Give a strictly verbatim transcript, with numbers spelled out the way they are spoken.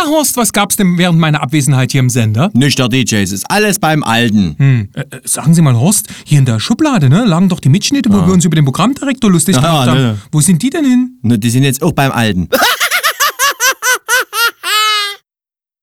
Horst, was gab's denn während meiner Abwesenheit hier im Sender? Nicht der D J, es ist alles beim Alten. Hm, äh, sagen Sie mal, Horst, hier in der Schublade, ne, lagen doch die Mitschnitte, wo Ja. wir uns über den Programmdirektor lustig Ja, gemacht haben. ne. Wo sind die denn hin? Ne, die sind jetzt auch beim Alten.